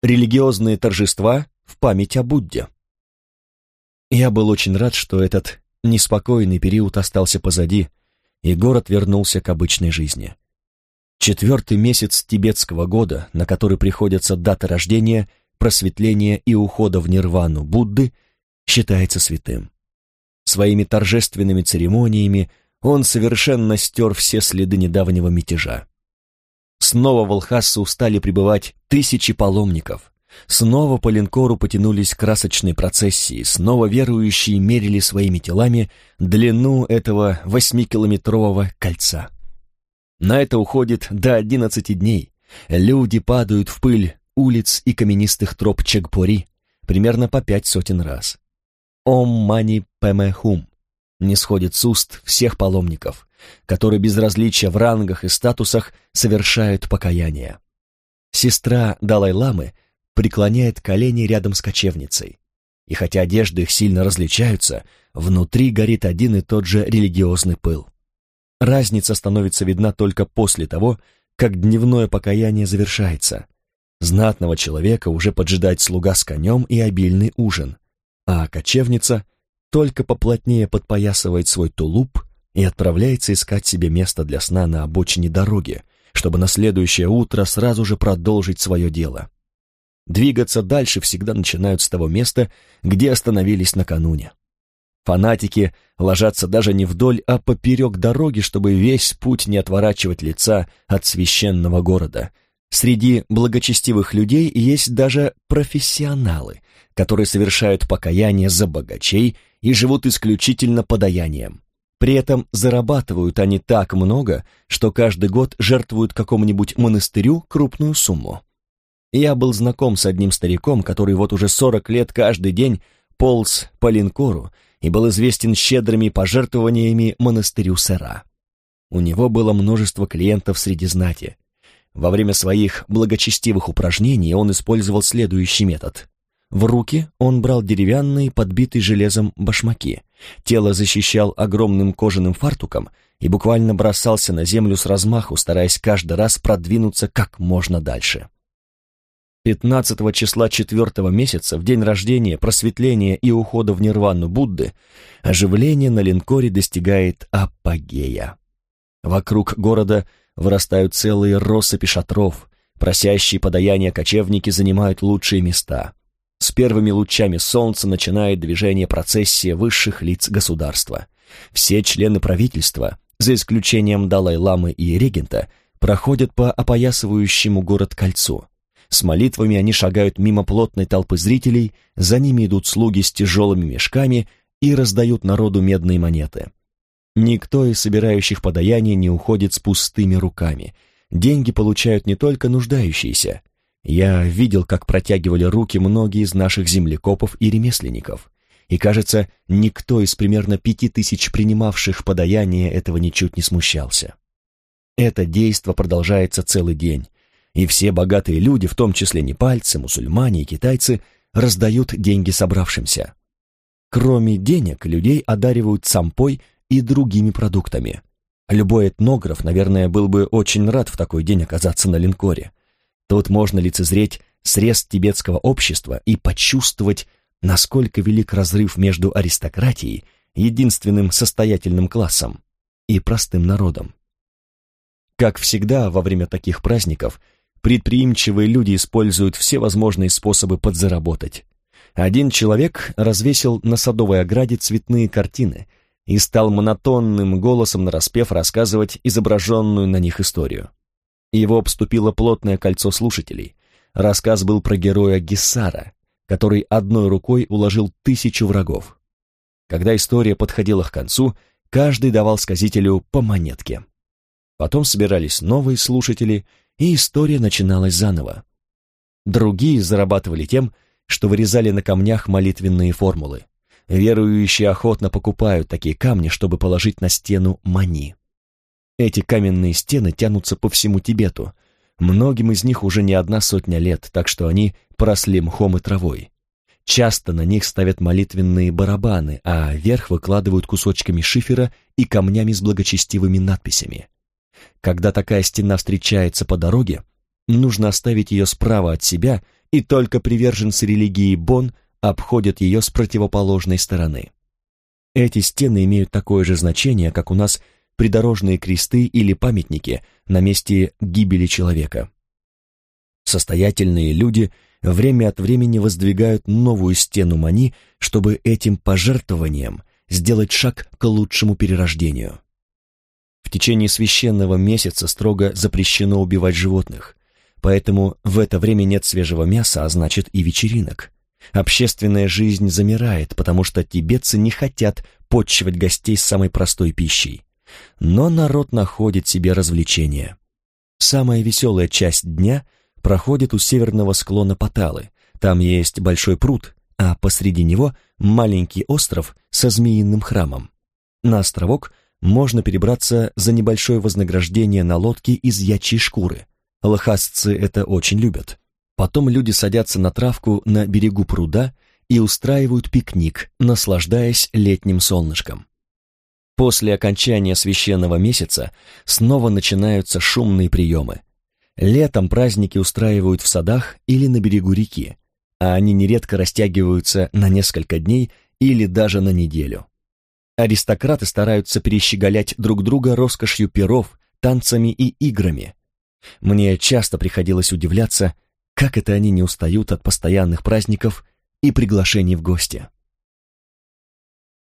религиозные торжества в память о Будде. Я был очень рад, что этот неспокойный период остался позади, и город вернулся к обычной жизни. 4-й месяц тибетского года, на который приходятся даты рождения, просветления и ухода в нирвану Будды, считается святым. Своими торжественными церемониями он совершенно стер все следы недавнего мятежа. Снова в Лхасу стали прибывать тысячи паломников. Снова по линкору потянулись красочные процессии, снова верующие мерили своими телами длину этого 8-километрового кольца. На это уходит до 11 дней. Люди падают в пыль улиц и каменистых троп Чегпори примерно по 5 сотен раз. «Ом мани пэме хум» не сходит с уст всех паломников, которые без различия в рангах и статусах совершают покаяние. Сестра Далай-ламы преклоняет колени рядом с кочевницей, и хотя одежды их сильно различаются, внутри горит один и тот же религиозный пыл. Разница становится видна только после того, как дневное покаяние завершается. Знатного человека уже поджидает слуга с конем и обильный ужин, а кочевница только поплотнее подпоясывает свой тулуп и отправляется искать себе место для сна на обочине дороги, чтобы на следующее утро сразу же продолжить свое дело. Двигаться дальше всегда начинают с того места, где остановились накануне. Фанатики ложатся даже не вдоль, а поперек дороги, чтобы весь путь не отворачивать лица от священного города. Среди благочестивых людей есть даже профессионалы, которые совершают покаяние за богачей и живут исключительно подаянием. При этом зарабатывают они так много, что каждый год жертвуют какому-нибудь монастырю крупную сумму. Я был знаком с одним стариком, который вот уже 40 лет каждый день полз по линкору и был известен щедрыми пожертвованиями монастырю Сера. У него было множество клиентов среди знати. Во время своих благочестивых упражнений он использовал следующий метод. В руки он брал деревянные, подбитые железом башмаки, тело защищал огромным кожаным фартуком и буквально бросался на землю с размаху, стараясь каждый раз продвинуться как можно дальше. 15 числа 4-го месяца, в день рождения, просветления и ухода в нирвану Будды, оживление на линкоре достигает апогея. Вокруг города вырастают целые россыпи шатров, просящие подаяния кочевники занимают лучшие места. С первыми лучами солнца начинает движение процессия высших лиц государства. Все члены правительства, за исключением Далай-ламы и регента, проходят по опоясывающему город кольцу. С молитвами они шагают мимо плотной толпы зрителей, за ними идут слуги с тяжелыми мешками и раздают народу медные монеты. Никто из собирающих подаяние не уходит с пустыми руками. Деньги получают не только нуждающиеся. Я видел, как протягивали руки многие из наших землекопов и ремесленников. И, кажется, никто из примерно 5000 принимавших подаяние этого ничуть не смущался. Это действо продолжается целый день. И все богатые люди, в том числе непальцы, мусульмане и китайцы, раздают деньги собравшимся. Кроме денег, людей одаривают сампой и другими продуктами. Любой этнограф, наверное, был бы очень рад в такой день оказаться на линкоре. Тут можно лицезреть срез тибетского общества и почувствовать, насколько велик разрыв между аристократией, единственным состоятельным классом, и простым народом. Как всегда, во время таких праздников предприимчивые люди используют все возможные способы подзаработать. Один человек развесил на садовой ограде цветные картины и стал монотонным голосом нараспев рассказывать изображенную на них историю. Его обступило плотное кольцо слушателей. Рассказ был про героя Гессара, который одной рукой уложил 1000 врагов. Когда история подходила к концу, каждый давал сказителю по монетке. Потом собирались новые слушатели, и история начиналась заново. Другие зарабатывали тем, что вырезали на камнях молитвенные формулы. Верующие охотно покупают такие камни, чтобы положить на стену мани. Эти каменные стены тянутся по всему Тибету. Многим из них уже не 100 лет, так что они поросли мхом и травой. Часто на них ставят молитвенные барабаны, а верх выкладывают кусочками шифера и камнями с благочестивыми надписями. Когда такая стена встречается по дороге, нужно оставить ее справа от себя и только приверженцы религии Бон обходят ее с противоположной стороны. Эти стены имеют такое же значение, как у нас придорожные кресты или памятники на месте гибели человека. Состоятельные люди время от времени воздвигают новую стену Мани, чтобы этим пожертвованием сделать шаг к лучшему перерождению. В течение священного месяца строго запрещено убивать животных, поэтому в это время нет свежего мяса, а значит и вечеринок. Общественная жизнь замирает, потому что тибетцы не хотят почивать гостей самой простой пищей. Но народ находит себе развлечения. Самая веселая часть дня проходит у северного склона Паталы. Там есть большой пруд, а посреди него маленький остров со змеиным храмом. На островок можно перебраться за небольшое вознаграждение на лодке из ячьей шкуры. Лхасцы это очень любят. Потом люди садятся на травку на берегу пруда и устраивают пикник, наслаждаясь летним солнышком. После окончания священного месяца снова начинаются шумные приемы. Летом праздники устраивают в садах или на берегу реки, а они нередко растягиваются на несколько дней или даже на неделю. Аристократы стараются перещеголять друг друга роскошью пиров, танцами и играми. Мне часто приходилось удивляться, как это они не устают от постоянных праздников и приглашений в гости.